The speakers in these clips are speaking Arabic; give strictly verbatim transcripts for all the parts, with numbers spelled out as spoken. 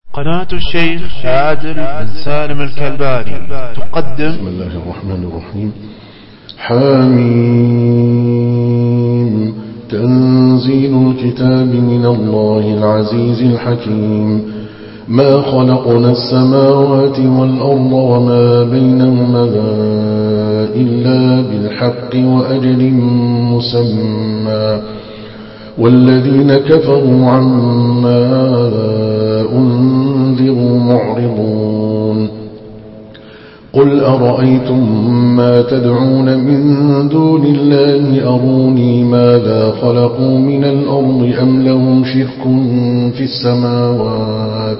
قناة الشيخ عادل بن سالم الكلباني تقدم. بسم الله الرحمن الرحيم. حميم. تنزيل الكتاب من الله العزيز الحكيم. ما خلقنا السماوات والأرض وما بينهما إلا بالحق وأجل مسمى، والذين كفروا عما أنذروا معرضون. قل أرأيتم ما تدعون من دون الله أروني ماذا خلقوا من الأرض أم لهم شرك في السماوات،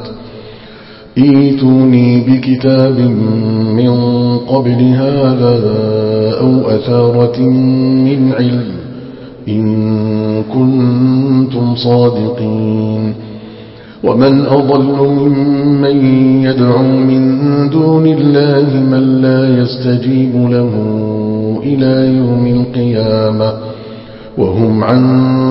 ائتوني بكتاب من قبل هذا أو أثارة من علم إن كنتم صادقين. ومن أضل ممن يدعو من دون الله من لا يستجيب له إلى يوم القيامة وهم عن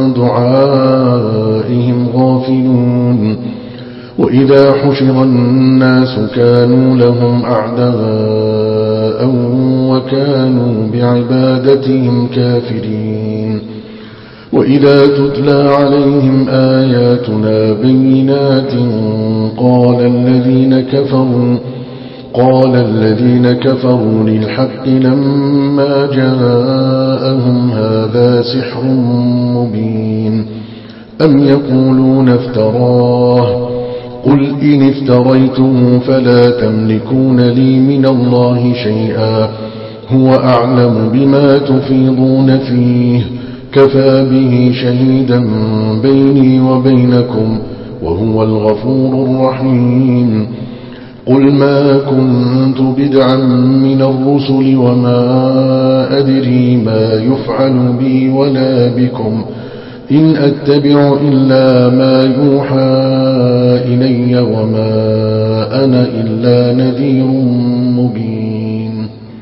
دعائهم غافلون. وإذا حشر الناس كانوا لهم أعداء وكانوا بعبادتهم كافرين. وإذا تتلى عليهم آياتنا بينات قال الذين كفروا قال الذين كفروا للحق لما جاءهم هذا سحر مبين أم يقولون افتراه قل إن افتريته فلا تملكون لي من الله شيئا هو أعلم بما تفيضون فيه كفى به شهيدا بيني وبينكم وهو الغفور الرحيم. قل ما كنت بدعا من الرسل وما أدري ما يفعل بي ولا بكم إن أتبع إلا ما يوحى إلي وما أنا إلا نذير مبين.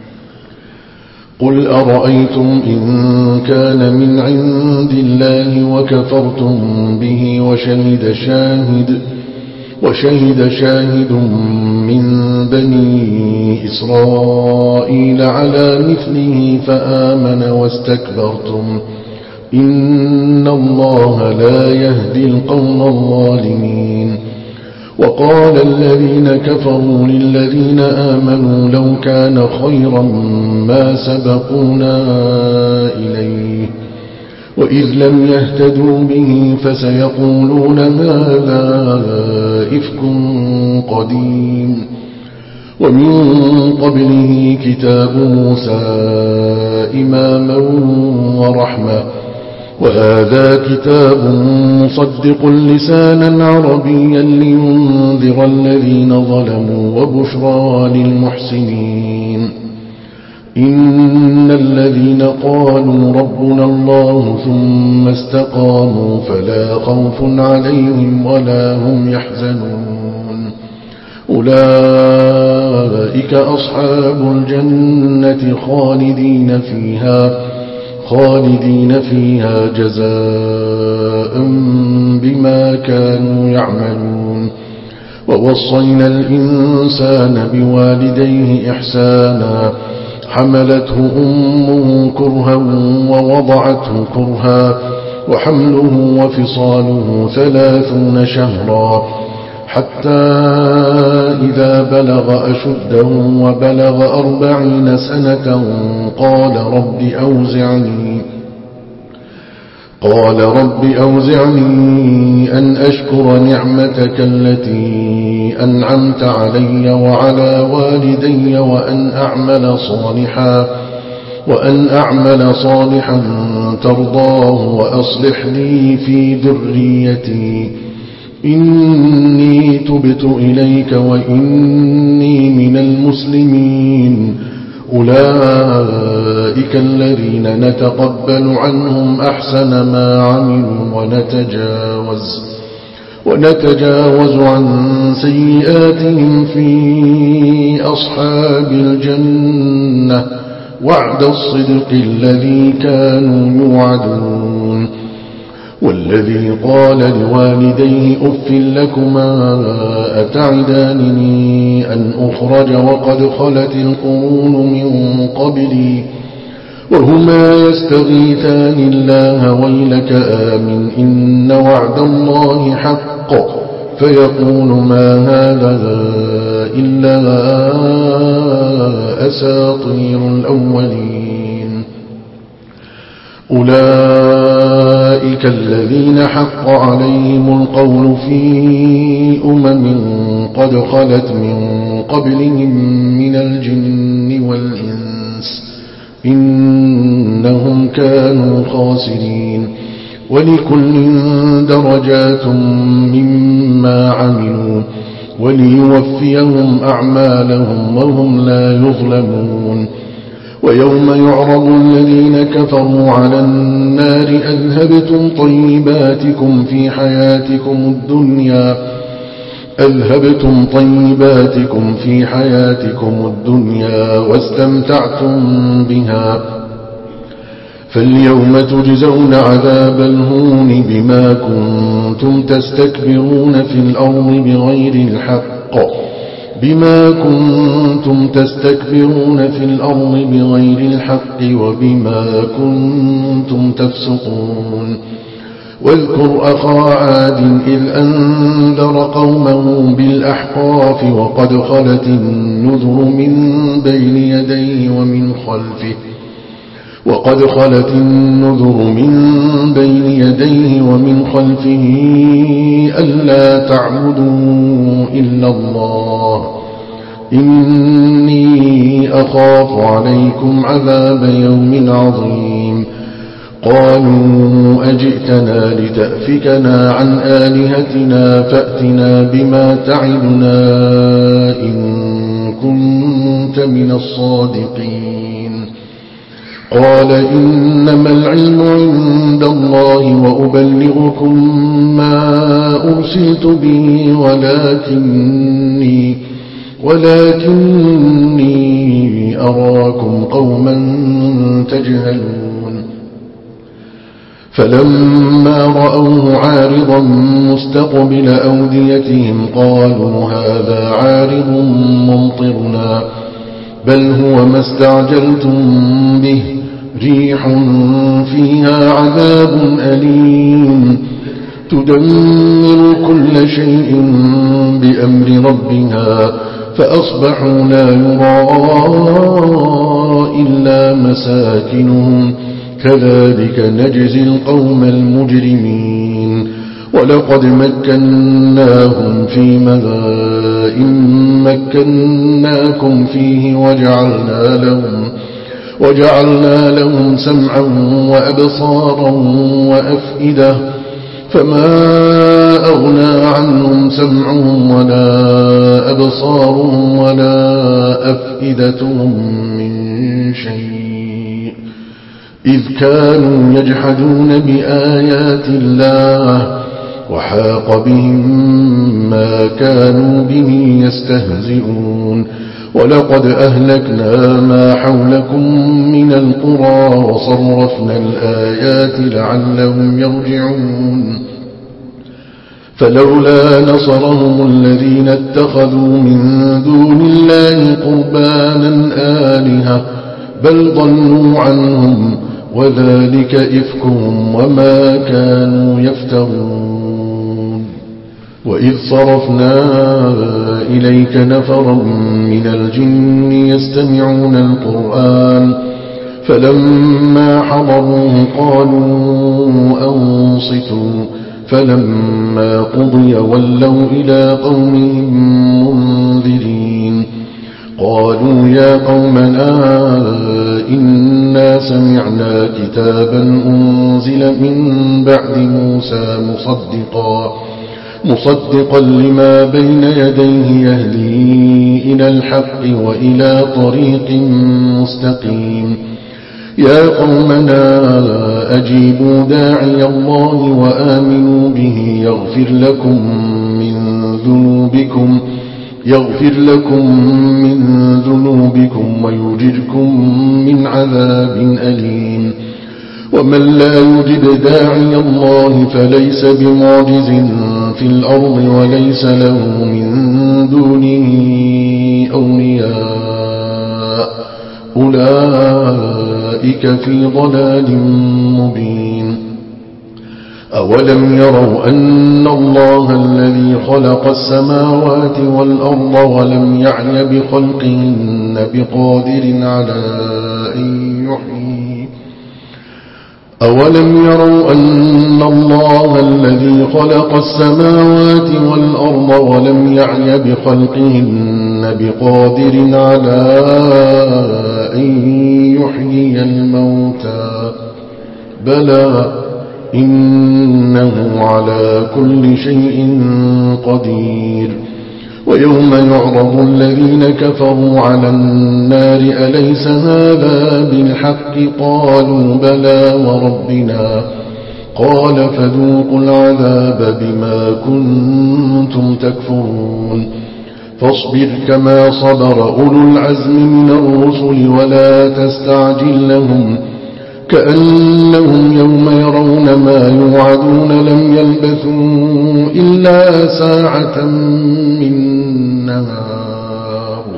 قل أرأيتم إن كان من عند الله وكفرتم به وشهد شاهد وشهد شاهد من بني إسرائيل على مثله فآمن واستكبرتم إن الله لا يهدي القوم الظالمين. وقال الذين كفروا للذين آمنوا لو كان خيرا ما سبقونا إليه وإذ لم يهتدوا به فسيقولون هذا إفك قديم. ومن قبله كتاب موسى إماما ورحمة وهذا كتاب مصدق لسانا عربيا لينذر الذين ظلموا وبشرى للمحسنين. إن الذين قالوا ربنا الله ثم استقاموا فلا خوف عليهم ولا هم يحزنون أولئك أصحاب الجنة خالدين فيها خالدين فيها جزاء بما كانوا يعملون. ووصينا الإنسان بوالديه إحسانا حملته أمه كرها ووضعته كرها وحمله وفصاله ثلاثون شهرا حتى إذا بلغ أشده وبلغ أربعين سنة قال رب أوزعني قال رب أوزعني أن أشكر نعمتك التي أنعمت علي وعلى والدي وأن أعمل صالحا وأن أعمل صالحا ترضاه وأصلح لي في ذريتي إني تبت إليك وإني من المسلمين. أولئك الذين نتقبل عنهم أحسن ما عملوا ونتجاوز ونتجاوز عن سيئاتهم في أصحاب الجنة وعد الصدق الذي كانوا يوعدون. والذي قال لوالديه أف لكما أتعدانني أن أخرج وقد خلت القرون من قبلي وهما يستغيثان الله ويلك آمن إن وعد الله حق فيقول ما هذا إلا أساطير الأولين أولئك الذين حق عليهم القول في أمم قد خلت من قبلهم من الجن والإنس إنهم كانوا خاسرين ولكل درجات مما عملوا وليوفيهم أعمالهم وهم لا يظلمون ويوم يعرض الذين كفروا على النار أذهبتم طيباتكم في حياتكم الدنيا أذهبتم طيباتكم في حياتكم الدنيا واستمتعتم بها فاليوم تجزون عذاب الهون بما كنتم تستكبرون في الأرض بغير الحق بما كنتم تستكبرون في الأرض بغير الحق وبما كنتم تفسقون واذكر أخا عاد إذ أنذر قومه بالأحقاف وقد خلت النذر من بين يديه ومن خلفه وقد خلت النذر من بين يديه ومن خلفه ألا تعبدوا إلا الله إني أخاف عليكم عذاب يوم عظيم قالوا أجئتنا لتأفكنا عن آلهتنا فأتنا بما تعدنا إن كنت من الصادقين قال إنما العلم عند الله وأبلغكم ما أرسلت به ولكني ولكني أراكم قوما تجهلون فلما رأوه عارضا مستقبل أوديتهم قالوا هذا عارض ممطرنا بل هو ما استعجلتم به ريح فيها عذاب أليم تدمر كل شيء بأمر ربها فأصبحوا لا يرى إلا مساكنهم كذلك نجزي القوم المجرمين ولقد مكناهم في مذائن مكناكم فيه وجعلنا لهم وجعلنا لهم سمعا وأبصارا وأفئدة فما أغنى عنهم سمعهم ولا أبصارهم ولا أفئدتهم من شيء إذ كانوا يجحدون بآيات الله وحاق بهم ما كانوا به يستهزئون ولقد أهلكنا ما حولكم من القرى وصرفنا الآيات لعلهم يرجعون فلولا نصرهم الذين اتخذوا من دون الله قربانا آلهة بل ضلوا عنهم وذلك إفكهم وما كانوا يفترون وإذ صرفنا إليك نفرا من الجن يستمعون القرآن فلما حضروه قالوا أنصتوا فلما قضي ولوا إلى قومهم منذرين قالوا يا قومنا إنا سمعنا كتابا أنزل من بعد موسى مصدقا مصدقا لما بين يديه يهدي إلى الحق وإلى طريق مستقيم يا قومنا أجيبوا داعي الله وآمنوا به يغفر لكم من ذنوبكم يغفر لكم من ذنوبكم ويجركم من عذاب أليم ومن لا يجب داعي الله فليس بمعجز في الأرض وليس له من دونه أولياء أولئك في ضلال مبين. أولم يروا أن الله الذي خلق السماوات والأرض ولم يعي بخلقهن بقادر على أن يحيي أولم يروا أن الله الذي خلق السماوات والأرض ولم يعي بخلقهن بقادر على أن يحيي الموتى بلى إنه على كل شيء قدير. ويوم يعرض الذين كفروا على النار أليس هذا بالحق قالوا بلى وربنا قال فذوقوا العذاب بما كنتم تكفرون. فاصبر كما صبر أولو العزم من الرسل ولا تستعجل لهم كأنهم يوم يرون ما يوعدون لم يلبثوا إلا ساعة من نهار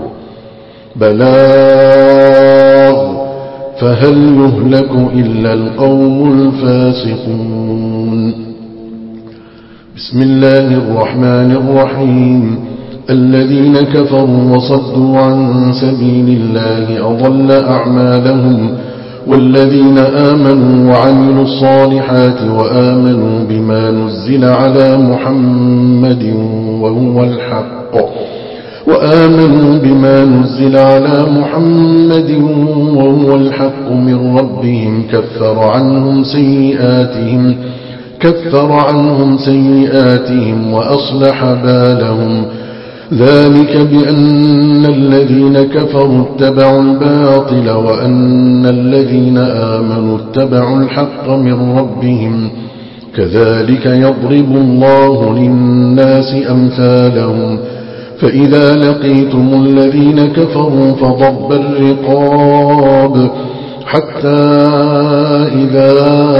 بلاغ فهل يهلك إلا القوم الفاسقون. بسم الله الرحمن الرحيم. الذين كفروا وصدوا عن سبيل الله أضل أعمالهم والذين آمنوا وعملوا الصالحات وآمنوا بما نزل على محمد وهو الحق وآمنوا بما نزل على محمد وهو الحق من ربهم كفر عنهم سيئاتهم كفر عنهم سيئاتهم وأصلح بالهم ذلك بأن الذين كفروا اتبعوا الباطل وأن الذين آمنوا اتبعوا الحق من ربهم كذلك يضرب الله للناس أمثالهم فإذا لقيتم الذين كفروا فضرب الرقاب حتى إذا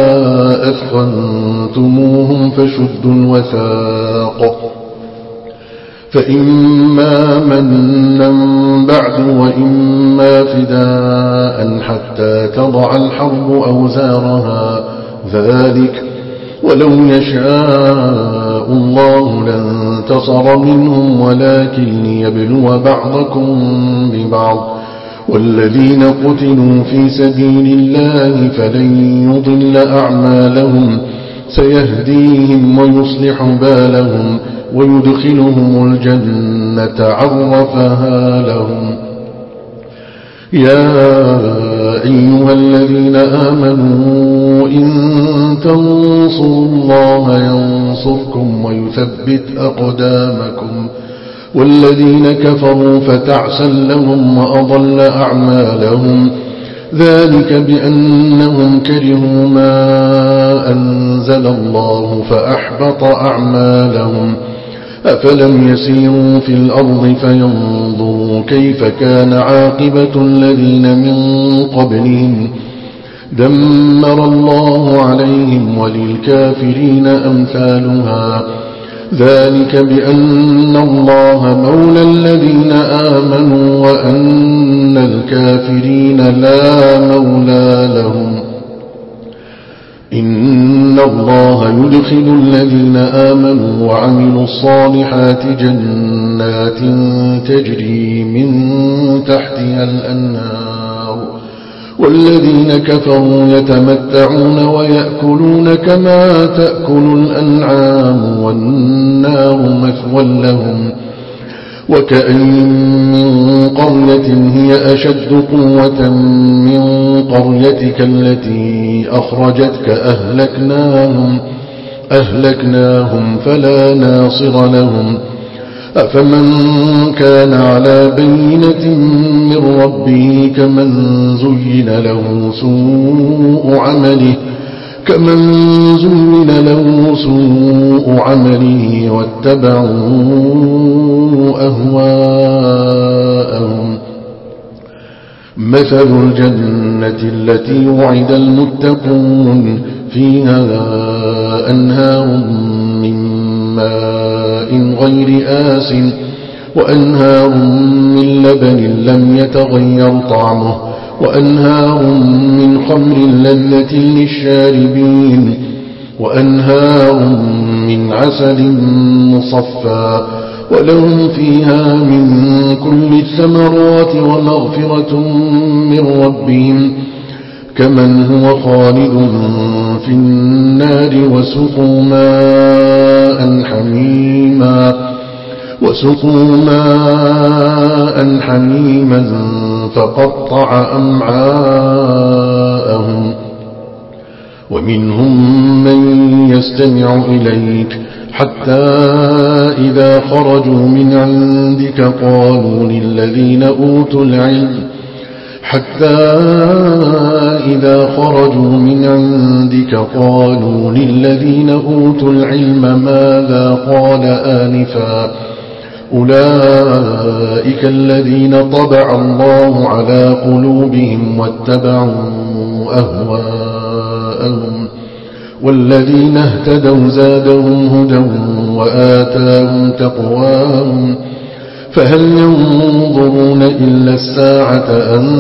أثخنتموهم فشدوا الوثاق فإما منا بعد وإما فداء حتى تضع الحرب أوزارها ذلك ولو يشاء الله لانتصر منهم ولكن ليبلو بعضكم ببعض والذين قتلوا في سبيل الله فلن يضل أعمالهم سيهديهم ويصلح بالهم ويدخلهم الجنة عرفها لهم. يا أيها الذين آمنوا إن تنصروا الله ينصركم ويثبت أقدامكم والذين كفروا فتعسا لهم وأضل أعمالهم ذلك بأنهم كرهوا ما أنزل الله فأحبط أعمالهم أفلم يسيروا في الأرض فينظروا كيف كان عاقبة الذين من قبلهم دمر الله عليهم وللكافرين أمثالها ذلك بأن الله مولى الذين آمنوا وأن الكافرين لا مولى لهم. إن الله يدخل الذين آمنوا وعملوا الصالحات جنات تجري من تحتها الأنهار والذين كفروا يتمتعون ويأكلون كما تأكل الأنعام والنار مثوى لهم وكأين من قرية هي أشد قوة من قريتك التي أخرجتك أهلكناهم, أهلكناهم فلا ناصر لهم أفمن كان على بينة من ربه كمن زين له سوء عمله كمن زين له سوء عمله واتبعوا أهواءهم مثل الجنة التي وعد المتقون فيها أنهار من ماء غير آس وأنهار من لبن لم يتغير طعمه وأنهار من خمر لذة للشاربين وأنهار من عسل مصفى ولهم فيها من كل الثمرات ومغفرة من ربهم كمن هو خالد في النار وسقوا ماء حميما وسقوا ماء حميما فقطع أمعاءهم ومنهم من يستمع إليك حتى إذا خرجوا من عندك قالوا للذين أوتوا العلم حتى إذا خرجوا من عندك قالوا للذين أوتوا العلم ماذا قال آنفا أولئك الذين طبع الله على قلوبهم واتبعوا أهواءهم والذين اهتدوا زادهم هدى وآتاهم تقواهم فهل ينظرون إلا الساعة أن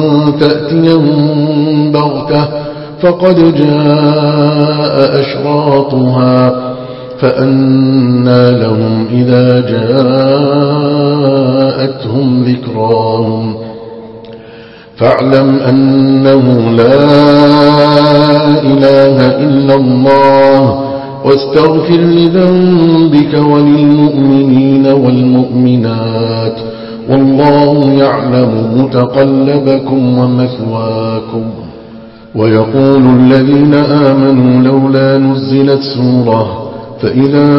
تأتيهم بغتة فقد جاء أشراطها فأنى لهم إذا جاءتهم ذكراهم فاعلم أنه لا إله إلا الله واستغفر لذنبك وللمؤمنين والمؤمنات والله يعلم متقلبكم ومثواكم ويقول الذين آمنوا لولا نزلت سورة فإذا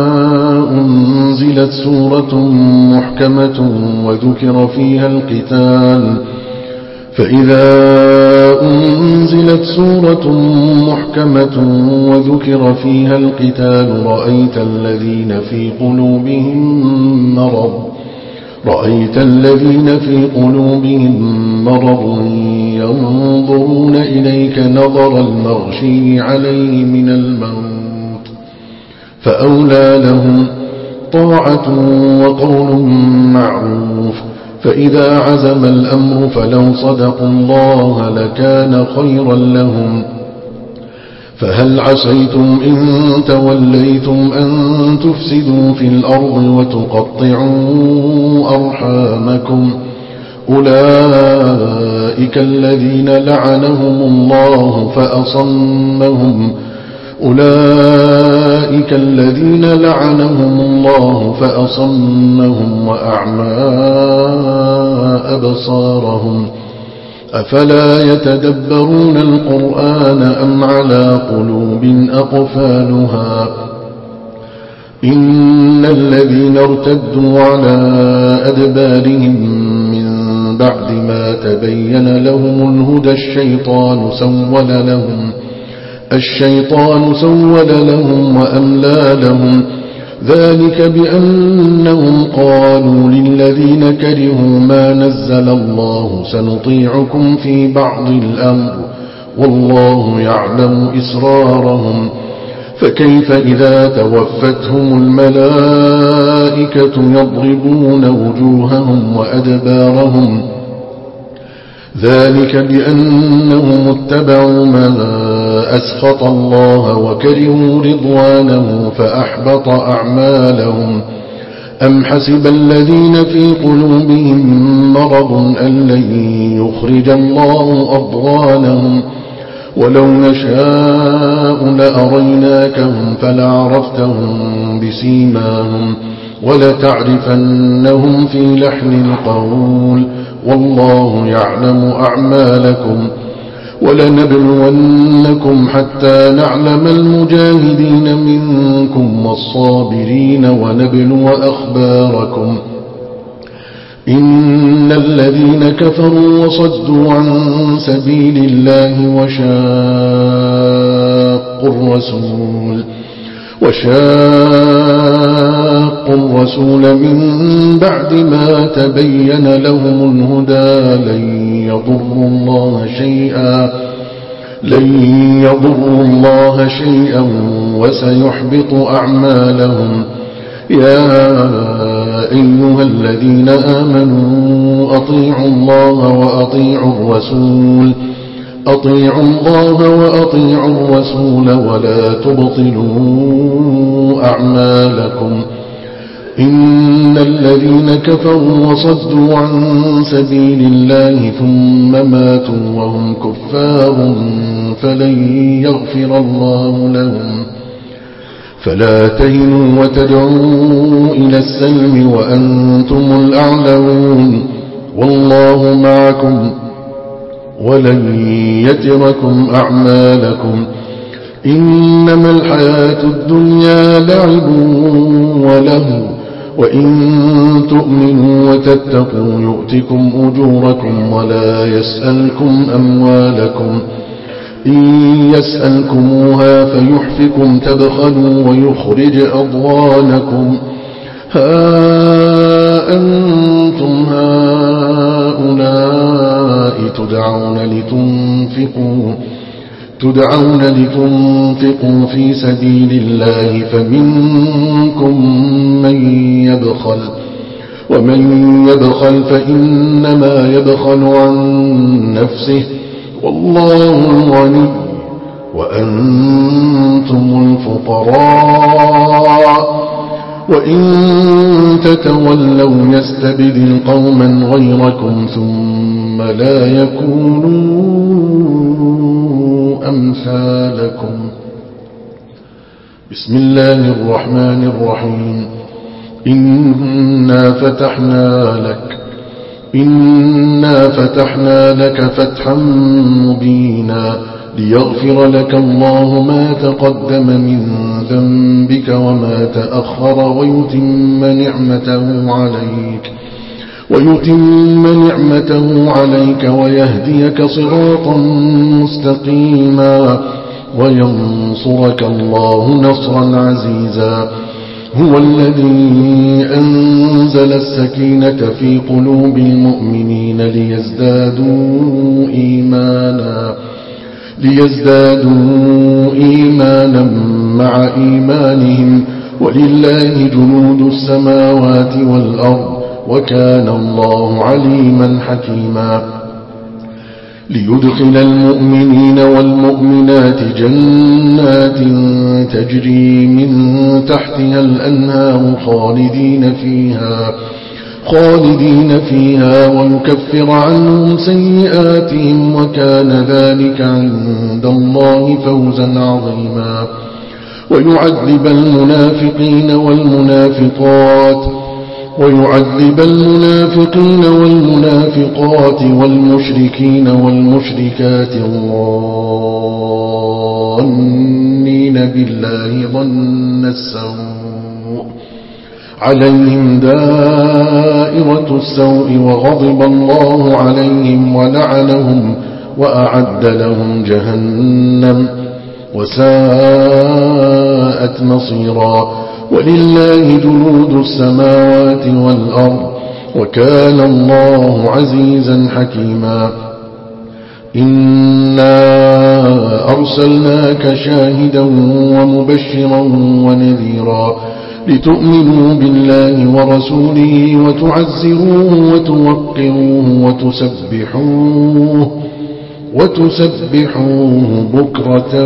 أنزلت سورة محكمة وذكر فيها القتال فإذا أنزلت سورة محكمة وذكر فيها القتال رأيت الذين في قلوبهم مرض رأيت الذين في قلوبهم مرض ينظرون إليك نظر المغشي عليه من الموت فأولى لهم طاعة وقول معروف فإذا عزم الأمر فلو صدقوا الله لكان خيرا لهم فهل عسيتم إن توليتم أن تفسدوا في الأرض وتقطعوا أرحامكم أولئك الذين لعنهم الله فأصمهم أولئك الذين لعنهم الله فأصمهم وأعمى أبصارهم أفلا يتدبرون القرآن أم على قلوب أقفالها إن الذين ارتدوا على أدبارهم من بعد ما تبين لهم الهدى الشيطان سول لهم الشيطان سول لهم وأملى لهم ذلك بأنهم قالوا للذين كرهوا ما نزل الله سنطيعكم في بعض الأمر والله يعلم إسرارهم فكيف إذا توفتهم الملائكة يضربون وجوههم وأدبارهم ذلك بأنهم اتبعوا ما أسخط الله وكرهوا رضوانه فأحبط أعمالهم أم حسب الذين في قلوبهم مرض أن لن يخرج الله أضغانهم ولو نشاء لأريناكهم فلعرفتهم بسيماهم ولتعرفنهم في لحن القول والله يعلم أعمالكم ولنبلونكم حتى نعلم المجاهدين منكم والصابرين ونبلو أخباركم إن الذين كفروا وصدوا عن سبيل الله وشاقوا الرسول وشاقوا الرسول من بعد ما تبين لهم الهدى لن يضروا الله شيئا لن يضروا الله شيئا وسيحبط أعمالهم. يا أيها الذين آمنوا أطيعوا الله وأطيعوا الرسول أطيعوا الله وأطيعوا الرسول ولا تبطلوا أعمالكم. إن الذين كفروا وصدوا عن سبيل الله ثم ماتوا وهم كفار فلن يغفر الله لهم. فلا تهنوا وتدعوا إلى السلم وأنتم الأعلون والله معكم ولن يتركم أعمالكم. إنما الحياة الدنيا لعب وله وإن تؤمنوا وتتقوا يؤتكم أجوركم ولا يسألكم أموالكم. إن يسألكموها فيحفكم تبخلوا ويخرج أضغانكم. ها أنتم هؤلاء تدعون لتنفقوا تدعون لتنفقوا في سبيل الله فمنكم من يبخل ومن يبخل فإنما يبخل عن نفسه والله الغني وأنتم الفقراء وإن تتولوا يستبدل قوما غيركم ثم لا يكونوا أمثالكم. بسم الله الرحمن الرحيم. إنا فتحنا لك إنا فتحنا لك فتحا مبينا ليغفر لك الله ما تقدم من ذنبك وما تأخر ويتم نعمته عليك ويتم نعمته عليك ويهديك صراطا مستقيما وينصرك الله نصرا عزيزا. هو الذي أنزل السكينة في قلوب المؤمنين ليزدادوا إيمانا ليزدادوا إيمانا مع إيمانهم ولله جنود السماوات والأرض وكان الله عليما حكيما. ليدخل المؤمنين والمؤمنات جنات تجري من تحتها الأنهار خالدين فيها خالدين فيها ويكفر عنهم سيئاتهم وكان ذلك عند الله فوزا عظيما. ويعذب المنافقين والمنافقات ويعذب المنافقين والمنافقات والمشركين والمشركات الظانين بالله ظن السوء عليهم دائرة السوء وغضب الله عليهم ولعنهم وأعد لهم جهنم وساءت مصيرا. ولله جنود السماوات والأرض وكان الله عزيزا حكيما. إنا أرسلناك شاهدا ومبشرا ونذيرا لتؤمنوا بالله ورسوله وتعزروه وتوقروه وتسبحوه وتسبحوه بكرة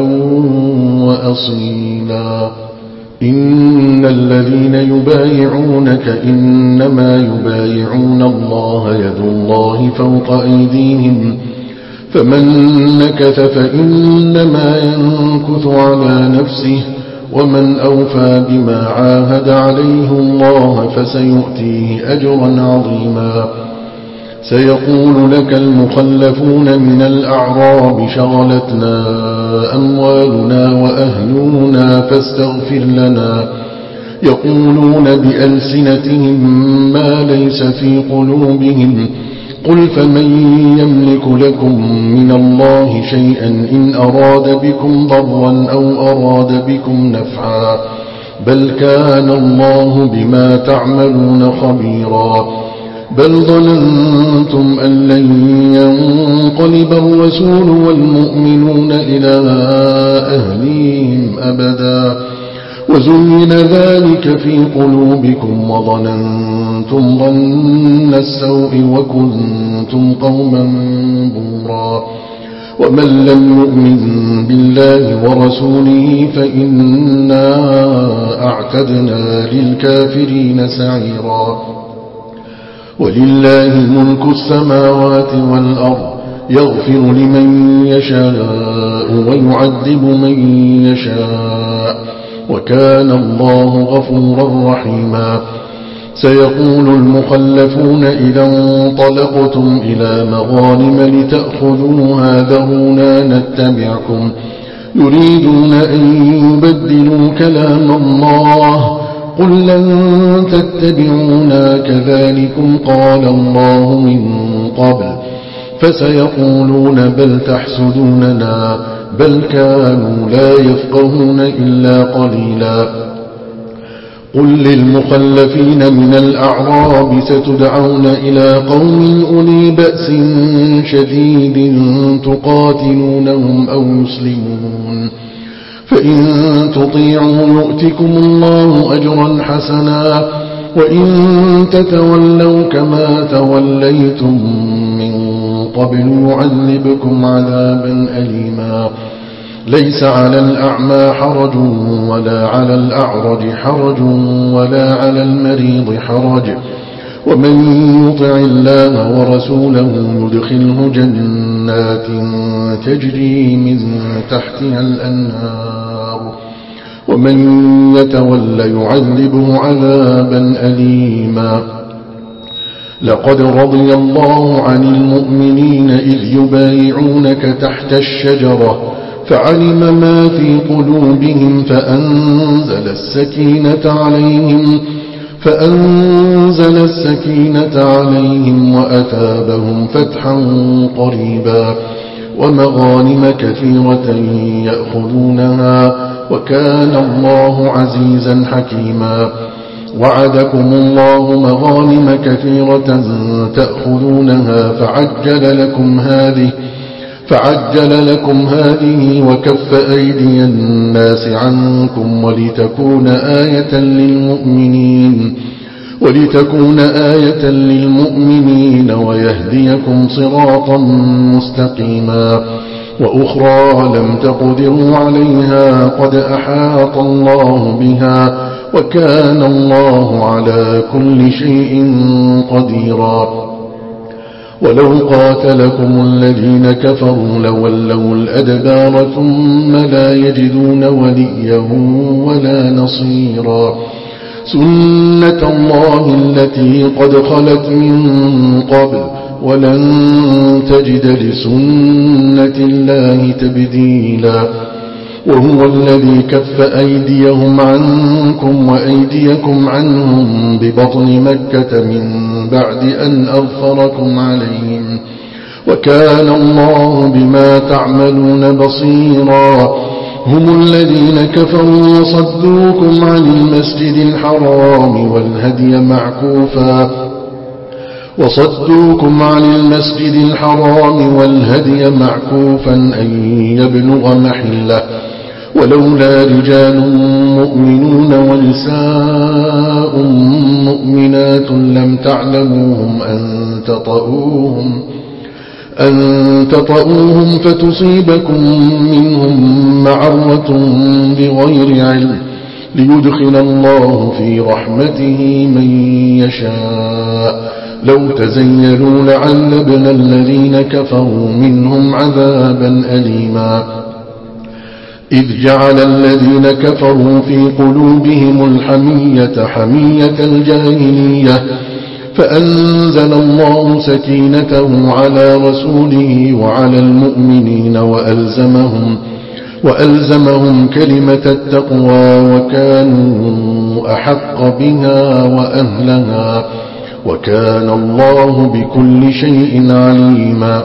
وأصيلا. إن الذين يبايعونك إنما يبايعون الله يد الله فوق أيديهم فمن نكث فإنما ينكث على نفسه ومن أوفى بما عاهد عليه الله فسيؤتيه أجرا عظيما. سيقول لك المخلفون من الأعراب شغلتنا أموالنا وأهلنا فاستغفر لنا يقولون بألسنتهم ما ليس في قلوبهم قل فمن يملك لكم من الله شيئا إن أراد بكم ضرا أو أراد بكم نفعا بل كان الله بما تعملون خبيرا بل ظننتم أن لن ينقلب الرسول والمؤمنون إلى أهلهم أبدا وزين ذلك في قلوبكم وظننتم ظن السوء وكنتم قوما بورا ومن لم يؤمن بالله ورسوله فإنا أعتدنا للكافرين سعيرا ولله ملك السماوات والأرض يغفر لمن يشاء ويعذب من يشاء وكان الله غفورا رحيما سيقول المخلفون إذا انطلقتم إلى مغانم لتأخذوها ذرونا نتبعكم يريدون أن يبدلوا كلام الله قل لن تتبعونا كذلكم قال الله من قبل فسيقولون بل تحسدوننا بل كانوا لا يفقهون إلا قليلا قل للمخلفين من الأعراب ستدعون إلى قوم أولي بأس شديد تقاتلونهم أو يسلمون فإن تطيعوا يؤتكم الله أجرا حسنا وإن تتولوا كما توليتم من قبل يعذبكم عذابا أليما ليس على الأعمى حرج ولا على الأعرج حرج ولا على المريض حرج ومن يطع الله ورسوله يدخله جنات تجري من تحتها الأنهار ومن يتول يعذبه عذابا أليما لقد رضي الله عن المؤمنين إذ يبايعونك تحت الشجرة فعلم ما في قلوبهم فأنزل السكينة عليهم فأنزل السكينة عليهم وأثابهم فتحا قريبا ومغانم كثيرة يأخذونها وكان الله عزيزا حكيما وعدكم الله مغانم كثيرة تأخذونها فعجل لكم هذه فعجل لكم هذه وكف أيدي الناس عنكم ولتكون آية للمؤمنين ولتكون آية للمؤمنين ويهديكم صراطا مستقيما وأخرى لم تقدروا عليها قد أحاط الله بها وكان الله على كل شيء قديرا ولو قاتلكم الذين كفروا لولوا الأدبار ثم لا يجدون وليا ولا نصيرا سنة الله التي قد خلت من قبل ولن تجد لسنة الله تبديلا وهو الذي كف أيديهم عنكم وأيديكم عنهم ببطن مكة من بعد أن أظفركم عليهم وكان الله بما تعملون بصيرا هم الذين كفروا وصدوكم عن المسجد الحرام والهدي معكوفا وصدوكم عن المسجد الحرام والهدي معكوفا أن يبلغ محله ولولا رجال مؤمنون ونساء مؤمنات لم تعلموهم أن تطؤوهم أن تطؤوهم فتصيبكم منهم معرة بغير علم ليدخل الله في رحمته من يشاء لو تزيلوا لعذبنا الذين كفروا منهم عذابا أليما إذ جعل الذين كفروا في قلوبهم الحمية حمية الجاهلية فأنزل الله سكينته على رسوله وعلى المؤمنين وألزمهم, وألزمهم كلمة التقوى وكانوا أحق بها وأهلها وكان الله بكل شيء عليما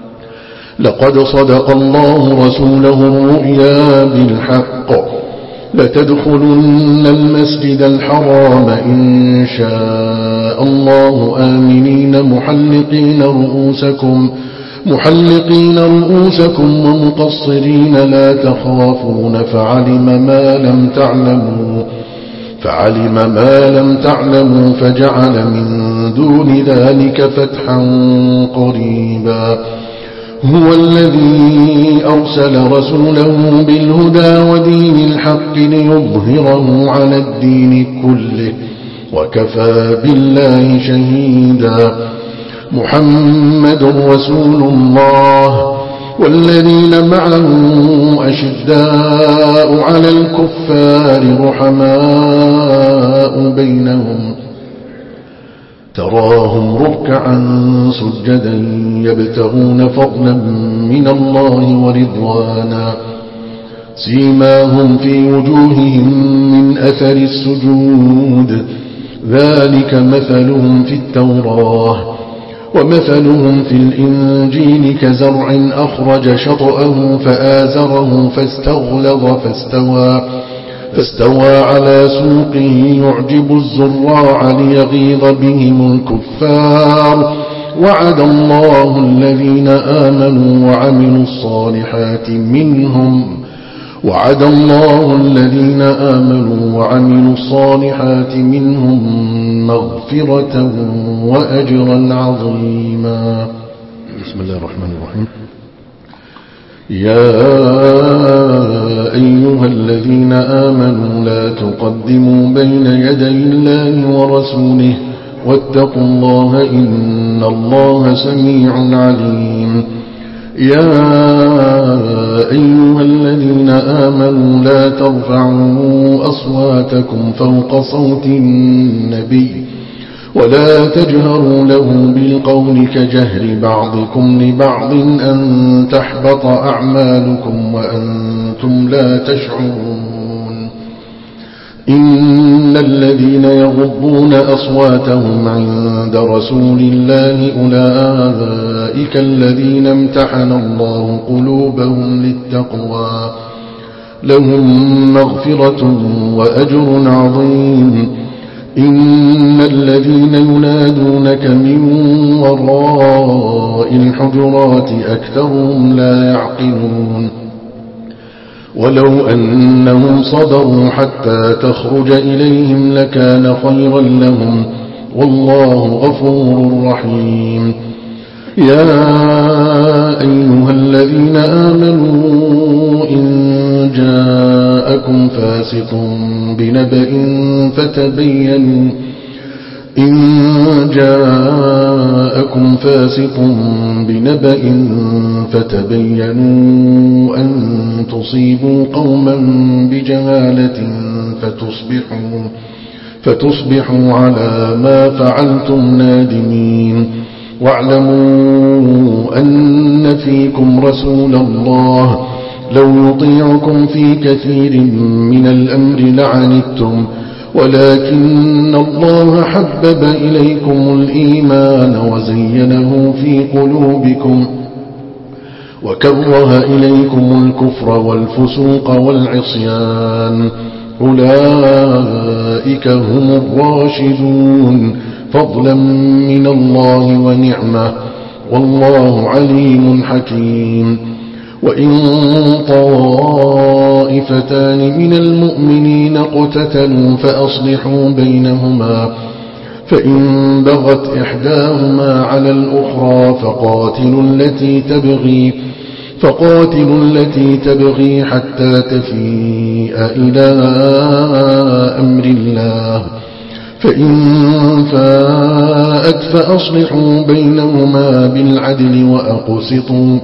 لقد صدق الله رسوله الرؤيا بالحق لتدخلن المسجد الحرام إن شاء الله آمنين محلقين رؤوسكم محلقين رؤوسكم ومقصرين لا تخافون فعلم ما لم تعلموا فعلم ما لم تعلموا فجعل من دون ذلك فتحا قريبا هو الذي أرسل رسوله بالهدى ودين الحق ليظهره على الدين كله وكفى بالله شهيدا محمد رسول الله والذين معه أشداء على الكفار رحماء بينهم تراهم ركعا سجدا يبتغون فضلا من الله ورضوانا سيماهم في وجوههم من أثر السجود ذلك مثلهم في التوراة ومثلهم في الإنجيل كزرع أخرج شطأه فآزره فاستغلظ فاستوى فاستوى على سوقه يعجب الزراع ليغيظ بهم الكفار وعد الله الذين آمنوا وعملوا الصالحات منهم وعد الله الذين آمنوا وعملوا الصالحات منهم مغفرة وأجرا عظيما. بسم الله الرحمن الرحيم. يا أيها الذين آمنوا لا تقدموا بين يدي الله ورسوله واتقوا الله إن الله سميع عليم. يا أيها الذين آمنوا لا ترفعوا أصواتكم فوق صوت النبي ولا تجهروا له بالقول كجهر بعضكم لبعض أن تحبط أعمالكم وأنتم لا تشعرون. إن الذين يغضون أصواتهم عند رسول الله أولئك الذين امتحن الله قلوبهم للتقوى لهم مغفرة وأجر عظيم. إن الذين ينادونك من وراء الحجرات أكثرهم لا يعقلون. ولو أنهم صبروا حتى تخرج إليهم لكان خيرا لهم والله غفور رحيم. يا أيها الذين آمنوا إن جاءكم فاسق بنبأ فتبينوا إن جاءكم فاسق بنبأ فتبينوا أن تصيبوا قوما بجهالة فتصبحوا فتصبحوا على ما فعلتم نادمين. واعلموا أن فيكم رسول الله لو يطيعكم في كثير من الأمر لعنتم ولكن الله حبب إليكم الإيمان وزينه في قلوبكم وكره إليكم الكفر والفسوق والعصيان أولئك هم الراشدون فضلا من الله ونعمة والله عليم حكيم. وإن طائفتان من المؤمنين اقتتلوا فأصلحوا بينهما فإن بغت إحداهما على الأخرى فقاتلوا التي تبغي فقاتلوا التي تبغي حتى تفيء إلى أمر الله فإن فاءت فأصلحوا بينهما بالعدل وأقسطوا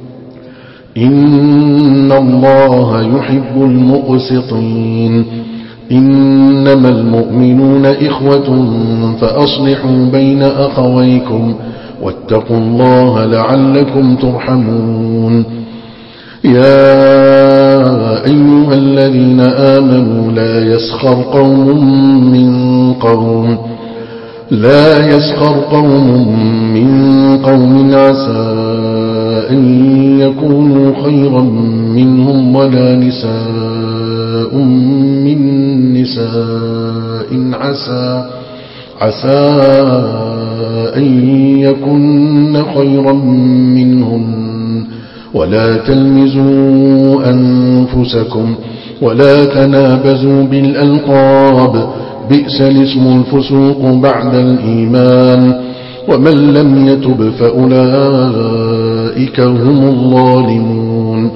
إن الله يحب المقسطين. إنما المؤمنون إخوة فأصلحوا بين أخويكم واتقوا الله لعلكم ترحمون. يا أيها الذين آمنوا لا يسخر قوم من قوم لا يسخر قوم من قوم عسى أن يكونوا خيرا منهم ولا نساء من نساء عسى عسى أن يكن خيرا منهن ولا تلمزوا أنفسكم ولا تنابزوا بالألقاب بئس الاسم الفسوق بعد الإيمان ومن لم يتب فأولئك هم الظالمون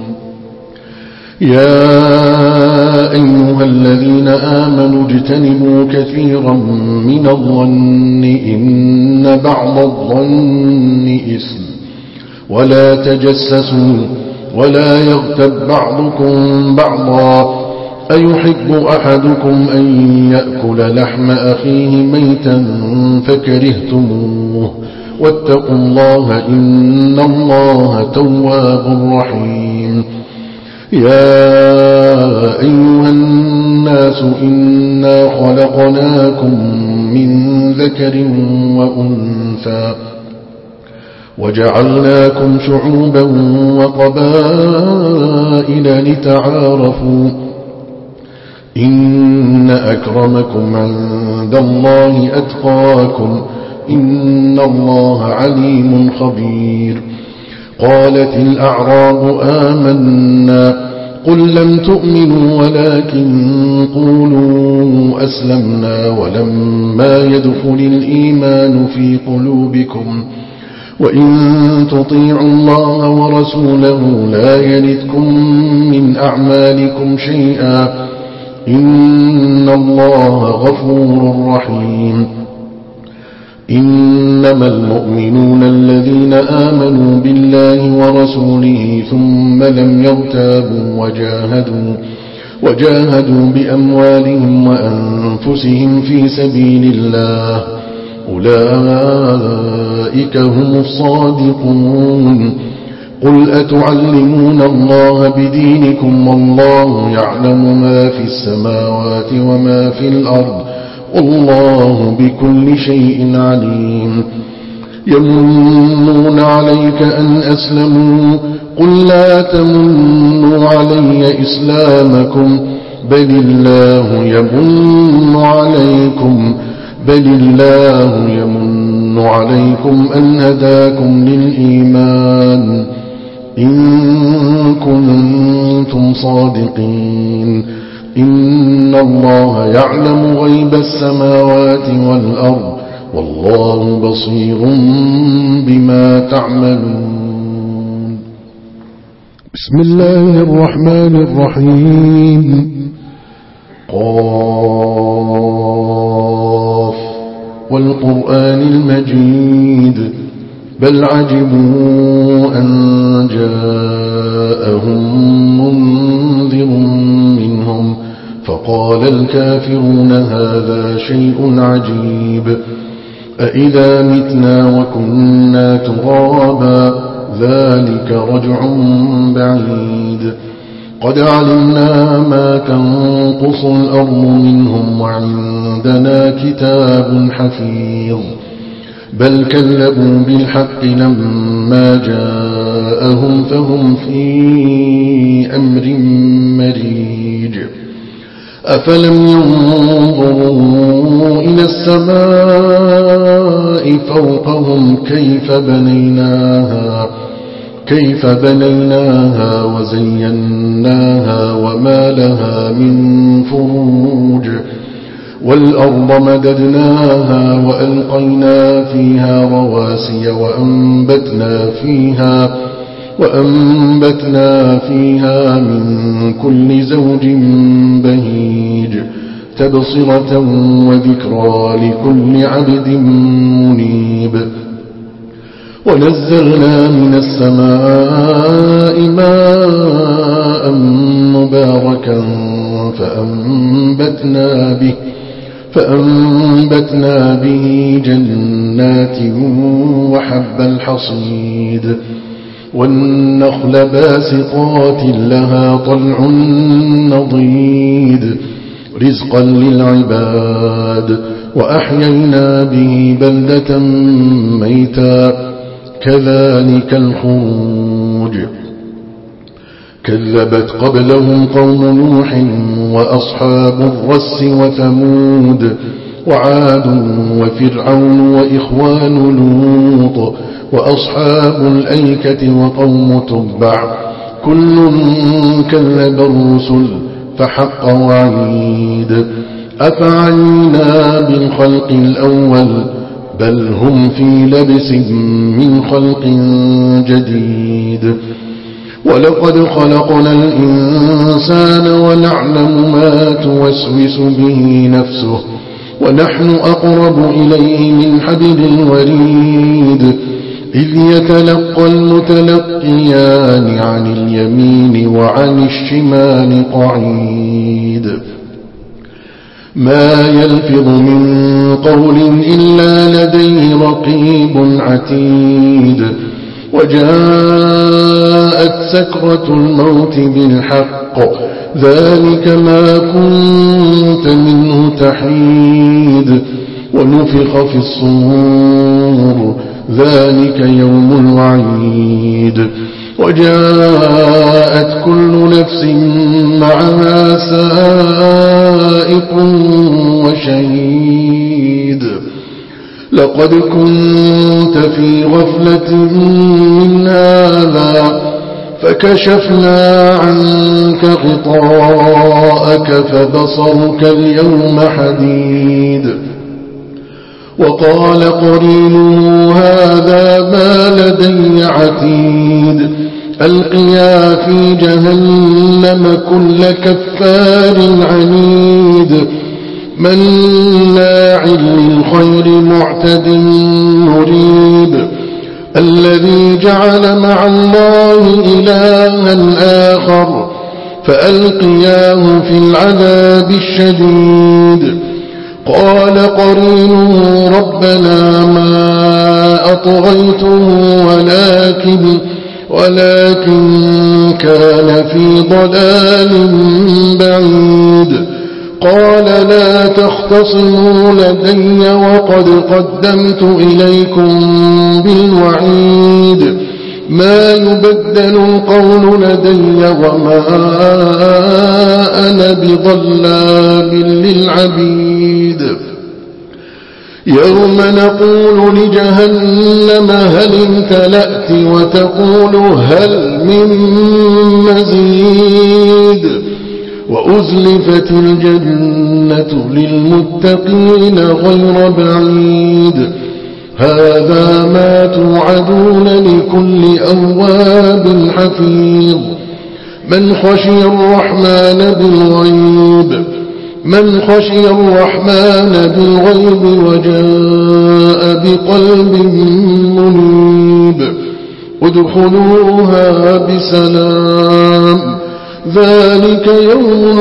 يا أيها الذين آمنوا اجتنبوا كثيرا من الظن إن بعض الظن إثم ولا تجسسوا ولا يغتب بعضكم بعضا أيحب أحدكم أن يأكل لحم أخيه ميتا فكرهتموه واتقوا الله إن الله تواب رحيم يا أيها الناس إنا خلقناكم من ذكر وأنثى وجعلناكم شعوبا وقبائل لتعارفوا إن أكرمكم عند الله أتقاكم إن الله عليم خبير قالت الأعراب آمنا قل لم تؤمنوا ولكن قولوا أسلمنا ولما يدخل الإيمان في قلوبكم وإن تطيعوا الله ورسوله لا يلدكم من أعمالكم شيئا إن الله غفور رحيم إنما المؤمنون الذين آمنوا بالله ورسوله ثم لم يرتابوا وجاهدوا وجاهدوا بأموالهم وأنفسهم في سبيل الله أولئك هم الصادقون قل أتعلمون الله بدينكم والله يعلم ما في السماوات وما في الأرض والله بكل شيء عليم يمنون عليك أن أسلموا قل لا تمنوا علي إسلامكم بل الله يمن عليكم بل الله يمن عليكم أن هداكم للإيمان إن كنتم صادقين إن الله يعلم غيب السماوات والأرض والله بصير بما تعملون بسم الله الرحمن الرحيم قاف والقرآن المجيد بل عجبوا أن جاءهم منذر منهم فقال الكافرون هذا شيء عجيب أإذا متنا وكنا ترابا ذلك رجع بعيد قد علمنا ما تنقص الأرض منهم وعندنا كتاب حفيظ بل كذبوا بالحق لما جاءهم فهم في أمر مريج أفلم ينظروا إلى السماء فوقهم كيف بنيناها كيف بنيناها وزيناها وما لها من فروج والأرض مددناها وألقينا فيها رواسي وأنبتنا فيها وأنبتنا فيها من كل زوج بهيج تبصرة وذكرى لكل عبد منيب ونزلنا من السماء ماء مباركا فأنبتنا به فأنبتنا به جنات وحب الحصيد والنخل باسقات لها طلع نضيد رزقا للعباد وأحيينا به بلدة ميتا كذلك الخروج كذبت قبلهم قوم نوح وأصحاب الرس وثمود وعاد وفرعون وإخوان لوط وأصحاب الأيكة وقوم تبع كل كذب الرسل فحق وعيد أفعينا بالخلق الأول بل هم في لبس من خلق جديد ولقد خلقنا الإنسان ونعلم ما توسوس به نفسه ونحن أقرب إليه من حبل الوريد إذ يتلقى المتلقيان عن اليمين وعن الشمال قعيد ما يلفظ من قول إلا لديه رقيب عتيد وجاءت سكرة الموت بالحق ذلك ما كنت منه تحيد ونفخ في الصور ذلك يوم الوعيد وجاءت كل نفس معها سائق وشهيد لقد كنت في غفلة من هذا فكشفنا عنك غطاءك فبصرك اليوم حديد وقال قرينه هذا ما لدي عتيد ألقيا في جهنم كل كفار عنيد مناع للخير معتد مريب الذي جعل مع الله إلها آخر فألقياه في العذاب الشديد قال قرينه ربنا ما أطغيته ولكن ولكن كان في ضلال بعيد قال لا تختصموا لدي وقد قدمت إليكم بالوعيد ما يبدل القول لدي وما أنا بظلام للعبيد يوم نقول لجهنم هل امتلأت وتقول هل من مزيد وأزلفت الجنة للمتقين غير بعيد هذا ما توعدون لكل أواب حفيظ من خشي الرحمن بالغيب من خشي الرحمن بالغيب وجاء بقلب منيب ادخلوها بسلام ذلك يوم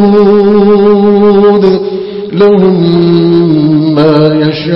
الخلود لهم ما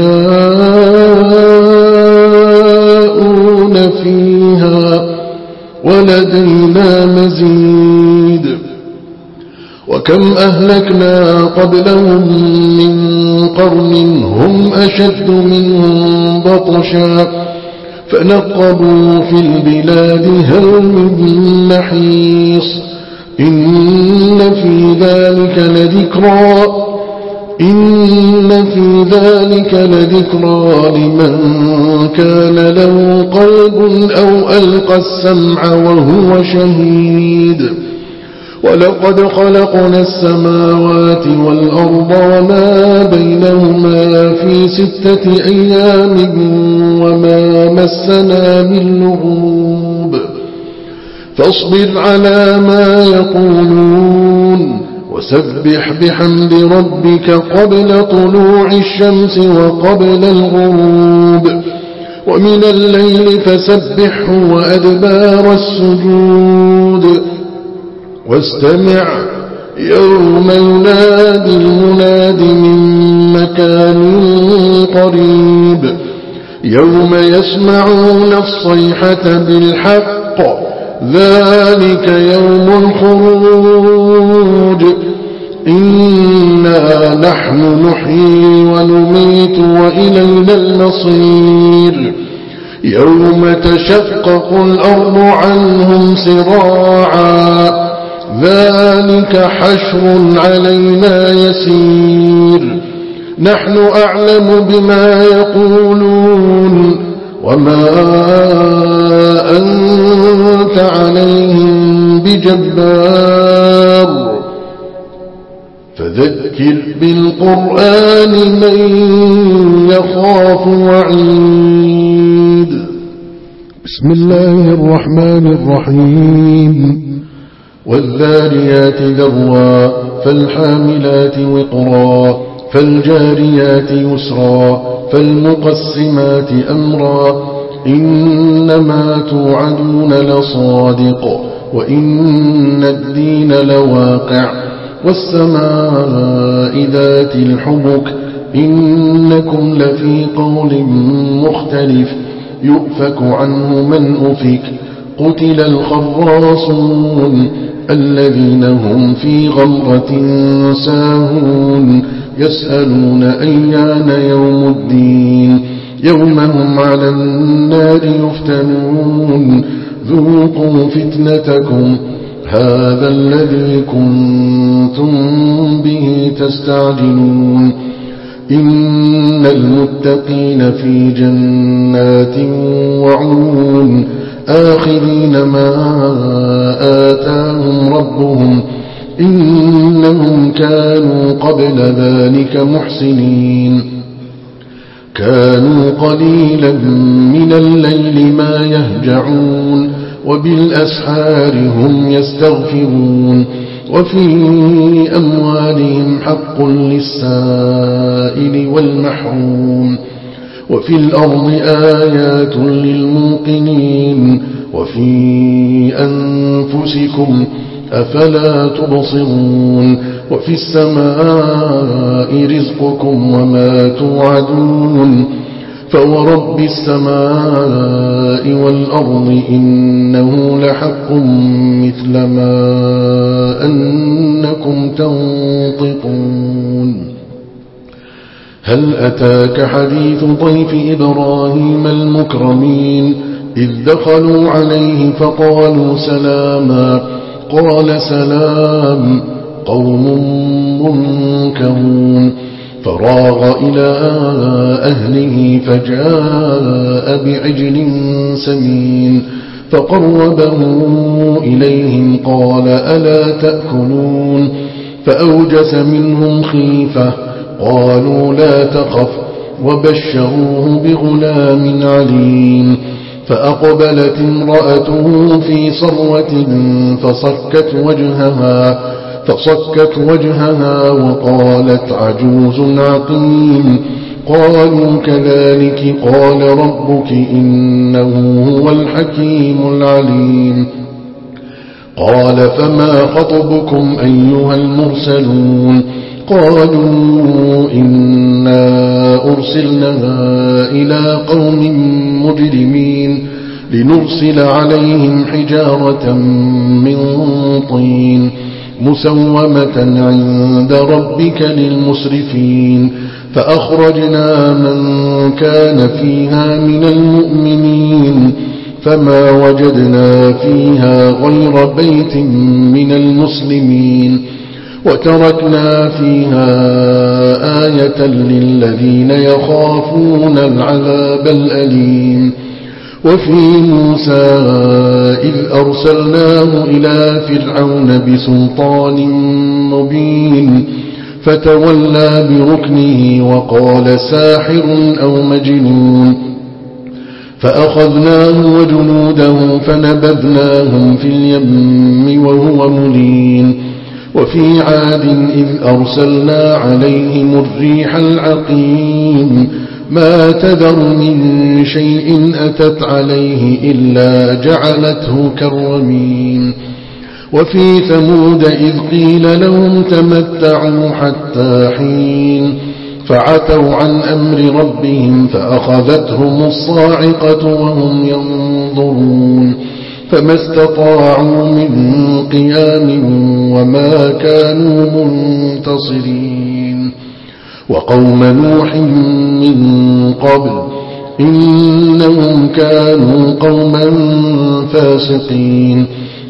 يشاءون فيها ولدينا مزيد وكم أهلكنا قبلهم من قرن هم أشد منهم بطشا فنقبوا في البلاد هل من محيص إن في ذلك لذكرى إن في ذلك لذكرى لمن كان له قلب أو ألقى السمع وهو شهيد ولقد خلقنا السماوات والأرض وما بينهما في ستة أيام وما مسنا من لغوب فاصبر على ما يقولون وسبح بحمد ربك قبل طلوع الشمس وقبل الغروب ومن الليل فسبحه وأدبار السجود واستمع يوم ينادي المناد من مكان قريب يوم يسمعون الصيحة بالحق ذلك يوم الخروج إنا نحن نحيي ونميت وإلينا المصير يوم تشقق الأرض عنهم سراعا ذلك حشر علينا يسير نحن أعلم بما يقولون وما أنت عليهم بجبار فذكر بالقرآن من يخاف وعيد. بسم الله الرحمن الرحيم. والذاريات ذروا فالحاملات وقرا فالجاريات يسرا فالمقسمات أمرا إنما توعدون لصادق وإن الدين لواقع والسماء ذات الحبك إنكم لفي قول مختلف يؤفك عنه من أفك قتل الخراصون الذين هم في غمرة ساهون يسألون أيان يوم الدين يوم هم على النار يفتنون ذوقوا فتنتكم هذا الذي كنتم به تستعجلون إن المتقين في جنات وعيون آخذين ما آتاهم ربهم إنهم كانوا قبل ذلك محسنين كانوا قليلا من الليل ما يهجعون وبالأسحار هم يستغفرون وفي أموالهم حق للسائل والمحروم وفي الأرض آيات للموقنين وفي أنفسكم أفلا تبصرون وفي السماء رزقكم وما توعدون فورب السماء والأرض إنه لحق مثل ما أنكم تنطقون هل أتاك حديث ضيف إبراهيم المكرمين إذ دخلوا عليه فقالوا سلاما قال سلام قوم منكرون فراغ إلى أهله فجاء بعجل سمين فقربه إليهم قال ألا تأكلون فأوجس منهم خيفة قالوا لا تخف وبشروه بغلام عليم فأقبلت امرأته في صرة فصكت وجهها فصكت وجهها وقالت عجوز عقيم قالوا كذلك قال ربك إنه هو الحكيم العليم قال فما خطبكم أيها المرسلون قالوا إنا أرسلنا إلى قوم مجرمين لنرسل عليهم حجارة من طين مسومة عند ربك للمسرفين فأخرجنا من كان فيها من المؤمنين فما وجدنا فيها غير بيت من المسلمين وتركنا فيها آية للذين يخافون العذاب الأليم وفي موسى إذ أرسلناه إلى فرعون بسلطان مبين فتولى بركنه وقال ساحر أو مجنون فأخذناه وجنوده فنبذناهم في اليم وهو ملين وفي عاد إذ أرسلنا عليهم الريح العقيم ما تذر من شيء أتت عليه إلا جعلته كالرميم وفي ثمود إذ قيل لهم تمتعوا حتى حين فعتوا عن أمر ربهم فأخذتهم الصاعقة وهم ينظرون فما استطاعوا من قيام وما كانوا منتصرين وقوم نوح من قبل إنهم كانوا قوما فاسقين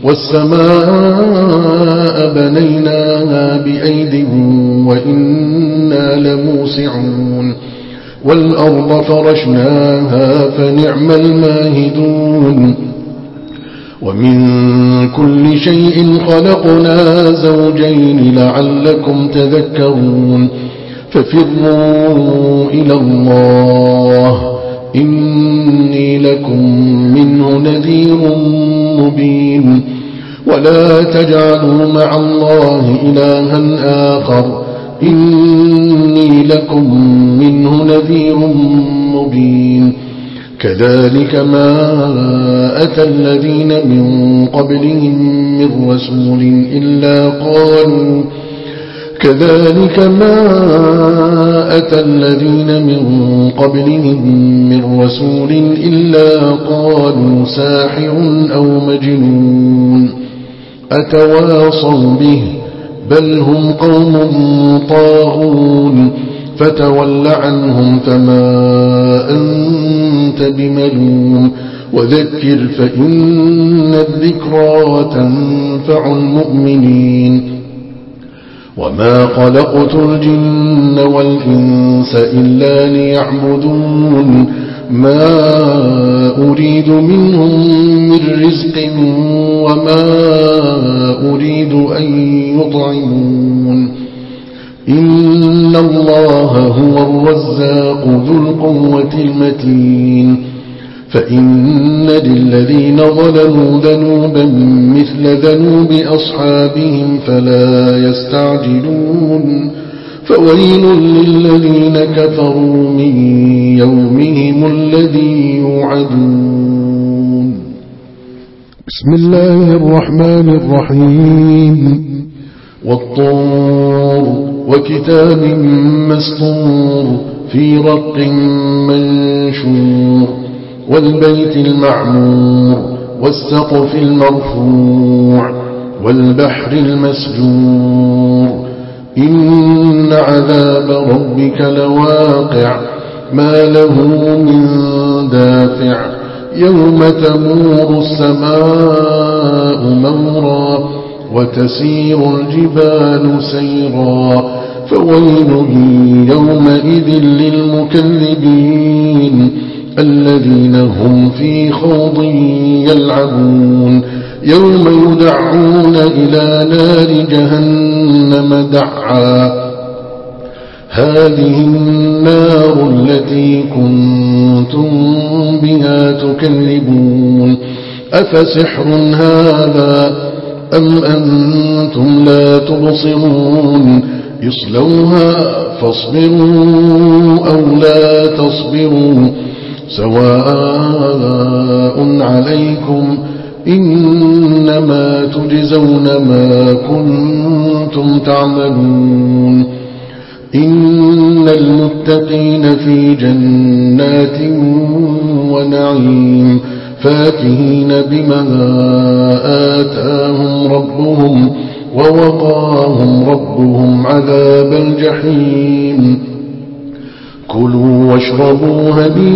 والسماء بنيناها بأيد وإنا لموسعون والأرض فرشناها فنعم الماهدون ومن كل شيء خلقنا زوجين لعلكم تذكرون ففروا إلى الله إني لكم منه نذير مبين ولا تجعلوا مع الله إلها آخر إني لكم منه نذير مبين كذلك ما أتى الذين من قبلهم من رسول إلا قالوا كذلك ما أتى الذين من قبلهم من رسول إلا قالوا ساحر أو مجنون أتواصوا به بل هم قوم طاغون فتول عنهم فما أنت بملوم وذكر فإن الذكرى تنفع المؤمنين وما خلقت الجن والإنس إلا ليعبدون ما أريد منهم من رزق وما أريد أن يطعمون إن الله هو الرزاق ذو القوة المتين فإن للذين ظلموا ذنوبا مثل ذنوب أصحابهم فلا يستعجلون فويل للذين كفروا من يومهم الذي يوعدون بسم الله الرحمن الرحيم والطور وكتاب مسطور في رق منشور والبيت المعمور والسقف المرفوع والبحر المسجور إن عذاب ربك لواقع ما له من دافع يوم تمور السماء مورا وتسير الجبال سيرا فويل يومئذ للمكذبين الذين هم في خوض يلعبون يوم يدعون إلى نار جهنم دعا هذه النار التي كنتم بها تكذبون أفسحر هذا أم أنتم لا تبصرون اصلوها فاصبروا أو لا تصبروا سواء عليكم إنما تجزون ما كنتم تعملون إن المتقين في جنات ونعيم فاكهين بما آتاهم ربهم ووقاهم ربهم عذاب الجحيم كلوا واشربوا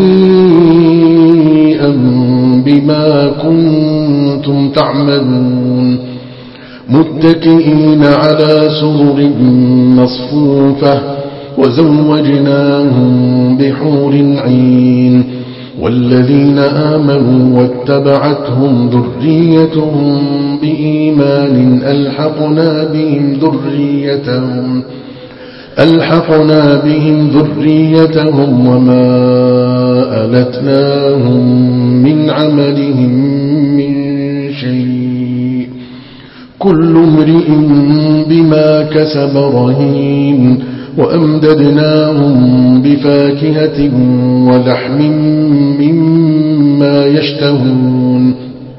هنيئا بما كنتم تعملون متكئين على سرر مصفوفة وزوجناهم بحور عين والذين آمنوا واتبعتهم ذريتهم بإيمان ألحقنا بهم ذريتهم ألحقنا بهم ذريتهم وما ألتناهم من عملهم من شيء كل امرئ بما كسب رهين وأمددناهم بفاكهة ولحم مما يشتهون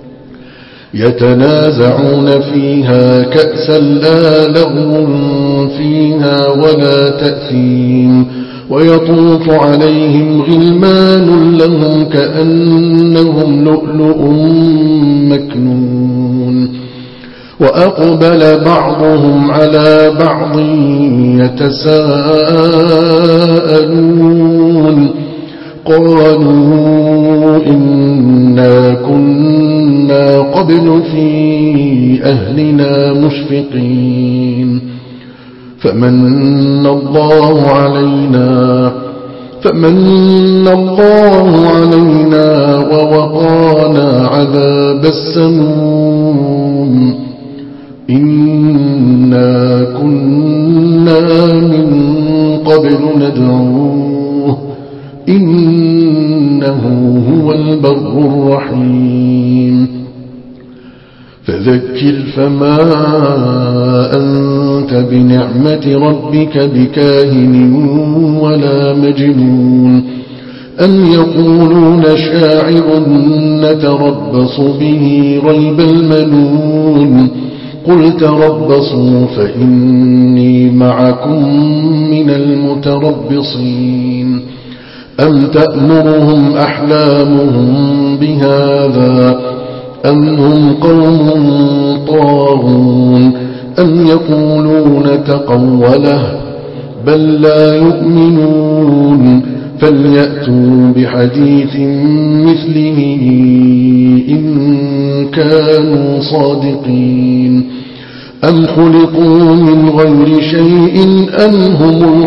يتنازعون فيها كأسا لا لغو فيها ولا تأثيم ويطوف عليهم غلمان لهم كأنهم لؤلؤ مكنون وأقبل بعضهم على بعض يتساءلون قالوا إنا كنا قبل في أهلنا مشفقين فمن الله علينا فمن الله علينا ووقانا عذاب السموم إنا كنا من قبل ندعوه إنه هو البر الرحيم فذكر فما أنت بنعمة ربك بكاهن ولا مجنون أم يقولون شاعر نتربص به ريب المنون قل تربصوا فإني معكم من المتربصين أم تأمرهم أحلامهم بهذا أم هم قوم طاغون أم يقولون تقوله بل لا يؤمنون فليأتوا بحديث مثله إن كانوا صادقين أم خلقوا من غير شيء أم هم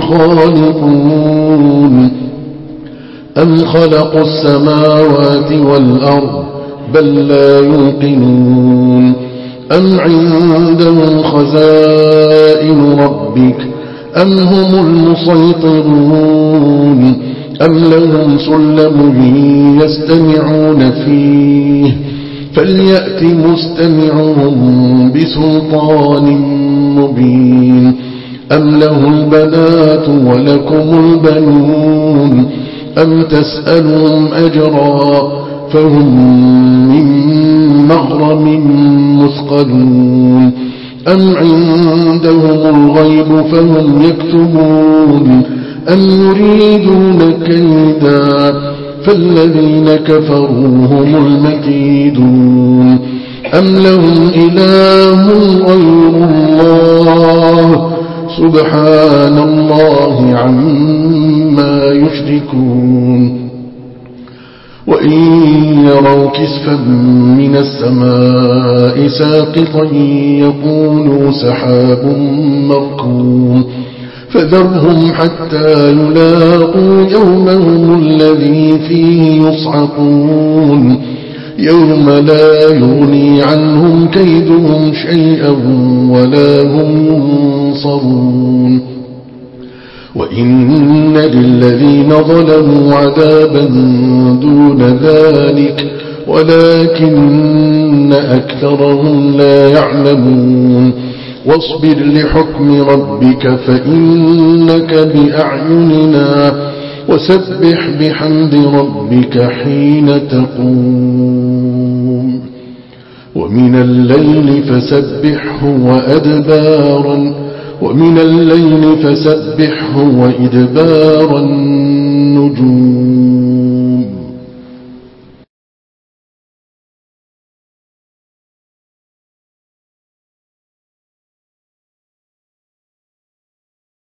الخالقون أم خلقوا السماوات والأرض بل لا يوقنون أم عندهم خزائن ربك أم هم المسيطرون أم لهم سلم يستمعون فيه فليأت مستمعهم بسلطان مبين أم له البنات ولكم البنون أم تسألهم أجرا فهم من مغرم مثقلون أم عندهم الغيب فهم يكتبون أم يريدون كيدا فالذين كفروا هم المكيدون أم لهم إله غير الله سبحان الله عما يشركون وإن يروا كسفا من السماء ساقطا يقولوا سحاب مركوم فذرهم حتى يلاقوا يومهم الذي فيه يصعقون يوم لا يغني عنهم كيدهم شيئا ولا هم ينصرون وإن للذين ظلموا عذابا دون ذلك ولكن أكثرهم لا يعلمون واصبر لحكم ربك فإنك بأعيننا وسبح بحمد ربك حين تقوم ومن الليل فسبحه وأدبارا ومن الليل فسبحه وإدبار النجوم